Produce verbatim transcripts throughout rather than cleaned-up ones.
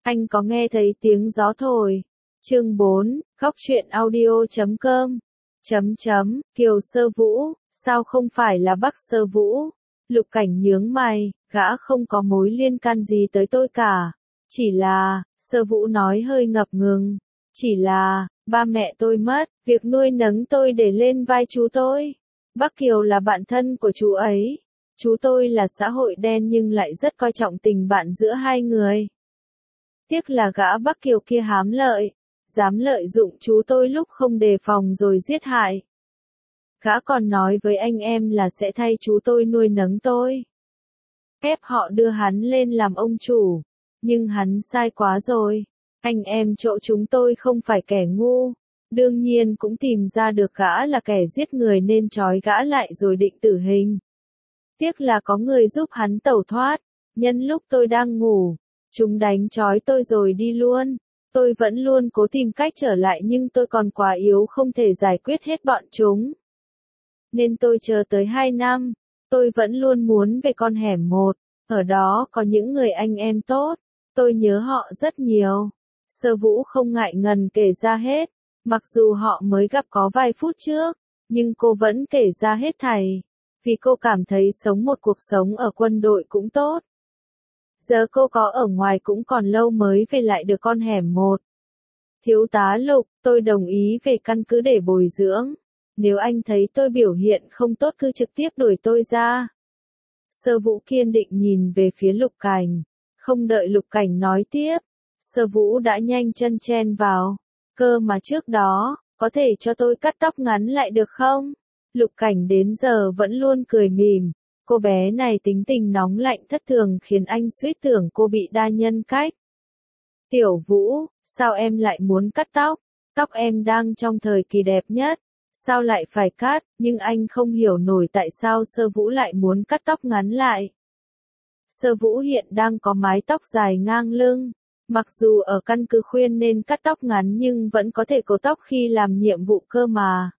Anh có nghe thấy tiếng gió thổi. Chương bốn, góc truyện audio chấm com. Chấm chấm, Kiều Sơ Vũ, sao không phải là Bắc Sơ Vũ? Lục Cảnh nhướng mày, gã không có mối liên can gì tới tôi cả. Chỉ là, Sơ Vũ nói hơi ngập ngừng. Chỉ là, ba mẹ tôi mất, việc nuôi nấng tôi để lên vai chú tôi. Bắc Kiều là bạn thân của chú ấy. Chú tôi là xã hội đen nhưng lại rất coi trọng tình bạn giữa hai người. Tiếc là gã Bắc Kiều kia hám lợi, dám lợi dụng chú tôi lúc không đề phòng rồi giết hại. Gã còn nói với anh em là sẽ thay chú tôi nuôi nấng tôi. Ép họ đưa hắn lên làm ông chủ. Nhưng hắn sai quá rồi. Anh em chỗ chúng tôi không phải kẻ ngu. Đương nhiên cũng tìm ra được gã là kẻ giết người nên trói gã lại rồi định tử hình. Tiếc là có người giúp hắn tẩu thoát. Nhân lúc tôi đang ngủ, chúng đánh trói tôi rồi đi luôn. Tôi vẫn luôn cố tìm cách trở lại nhưng tôi còn quá yếu không thể giải quyết hết bọn chúng. Nên tôi chờ tới hai năm. Tôi vẫn luôn muốn về con hẻm một. Ở đó có những người anh em tốt. Tôi nhớ họ rất nhiều. Sơ Vũ không ngại ngần kể ra hết. Mặc dù họ mới gặp có vài phút trước, nhưng cô vẫn kể ra hết thảy. Vì cô cảm thấy sống một cuộc sống ở quân đội cũng tốt. Giờ cô có ở ngoài cũng còn lâu mới về lại được con hẻm một. Thiếu tá Lục, tôi đồng ý về căn cứ để bồi dưỡng. Nếu anh thấy tôi biểu hiện không tốt cứ trực tiếp đuổi tôi ra. Sơ Vũ kiên định nhìn về phía Lục Cảnh. Không đợi Lục Cảnh nói tiếp. Sơ Vũ đã nhanh chân chen vào. Cơ mà trước đó, có thể cho tôi cắt tóc ngắn lại được không? Lục Cảnh đến giờ vẫn luôn cười mỉm. Cô bé này tính tình nóng lạnh thất thường khiến anh suýt tưởng cô bị đa nhân cách. Tiểu Vũ, sao em lại muốn cắt tóc? Tóc em đang trong thời kỳ đẹp nhất. Sao lại phải cắt? Nhưng anh không hiểu nổi tại sao Sơ Vũ lại muốn cắt tóc ngắn lại. Sơ Vũ hiện đang có mái tóc dài ngang lưng. Mặc dù ở căn cứ khuyên nên cắt tóc ngắn nhưng vẫn có thể cố tóc khi làm nhiệm vụ cơ mà.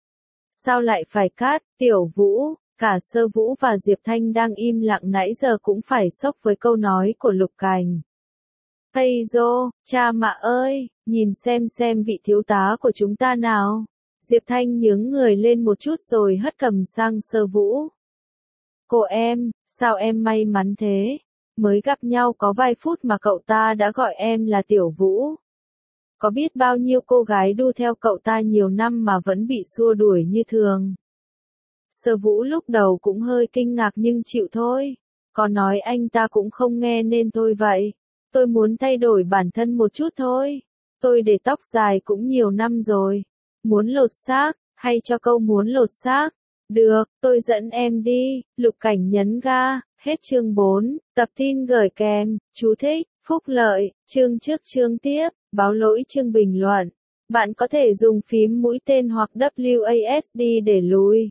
Sao lại phải cắt? Tiểu Vũ, cả Sơ Vũ và Diệp Thanh đang im lặng nãy giờ cũng phải sốc với câu nói của Lục Cảnh. Tây Dô, cha mạ ơi, nhìn xem xem vị thiếu tá của chúng ta nào. Diệp Thanh nhướng người lên một chút rồi hất cầm sang Sơ Vũ. Cô em, sao em may mắn thế? Mới gặp nhau có vài phút mà cậu ta đã gọi em là Tiểu Vũ. Có biết bao nhiêu cô gái đu theo cậu ta nhiều năm mà vẫn bị xua đuổi như thường. Sơ Vũ lúc đầu cũng hơi kinh ngạc nhưng chịu thôi. Có nói anh ta cũng không nghe nên thôi vậy. Tôi muốn thay đổi bản thân một chút thôi. Tôi để tóc dài cũng nhiều năm rồi. Muốn lột xác, hay cho câu muốn lột xác? Được, tôi dẫn em đi. Lục Cảnh nhấn ga. Hết chương bốn, tập tin gửi kèm, chú thích, phúc lợi, chương trước chương tiếp, báo lỗi chương bình luận. Bạn có thể dùng phím mũi tên hoặc W A S D để lùi.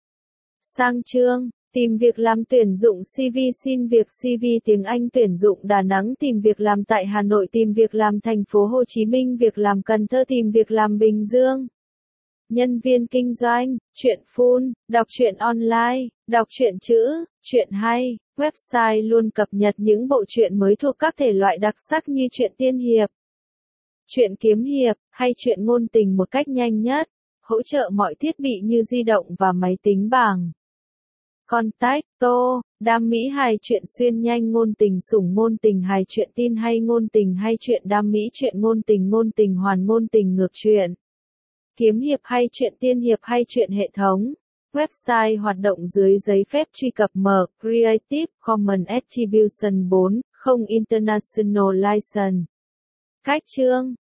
Sang chương, tìm việc làm tuyển dụng xê vê xin việc xê vê tiếng Anh tuyển dụng Đà Nẵng tìm việc làm tại Hà Nội tìm việc làm thành phố Hồ Chí Minh việc làm Cần Thơ tìm việc làm Bình Dương. Nhân viên kinh doanh, truyện full, đọc truyện online, đọc truyện chữ, truyện hay, website luôn cập nhật những bộ truyện mới thuộc các thể loại đặc sắc như truyện tiên hiệp, truyện kiếm hiệp, hay truyện ngôn tình một cách nhanh nhất, hỗ trợ mọi thiết bị như di động và máy tính bảng. Contact, Tô, đam mỹ hài truyện xuyên nhanh ngôn tình sủng ngôn tình hài truyện tin hay ngôn tình hay truyện đam mỹ truyện ngôn tình ngôn tình hoàn ngôn tình ngược truyện. Kiếm hiệp hay truyện tiên hiệp hay truyện hệ thống. Website hoạt động dưới giấy phép truy cập mở Creative Commons Attribution bốn, không International License. Cách chương,